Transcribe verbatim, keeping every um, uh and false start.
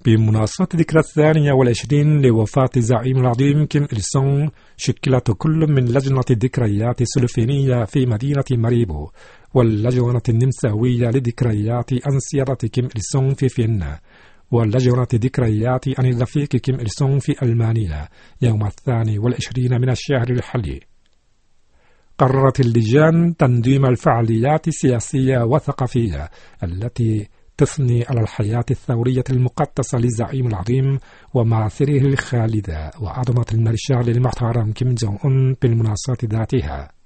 بمناسبة الذكرى الثانية والعشرين لوفاة الزعيم العظيم كيم إل سونغ، شكلت كل من لجنة الذكريات السلوفينية في مدينة ماريبو واللجنة النمساوية لذكريات أنسيرة كيم إل سونغ في فيينا واللجنة ذكريات عن الرفيق كيم إل سونغ في ألمانيا يوم الثاني والعشرين من الشهر الحالي. قررت اللجان تنظيم الفعاليات السياسية والثقافية التي تثني على الحياة الثورية المقدسة للزعيم العظيم ومعاثره الخالدة وعظمة المارشال المحترم كيم جونغ أون بالمناسبات ذاتها.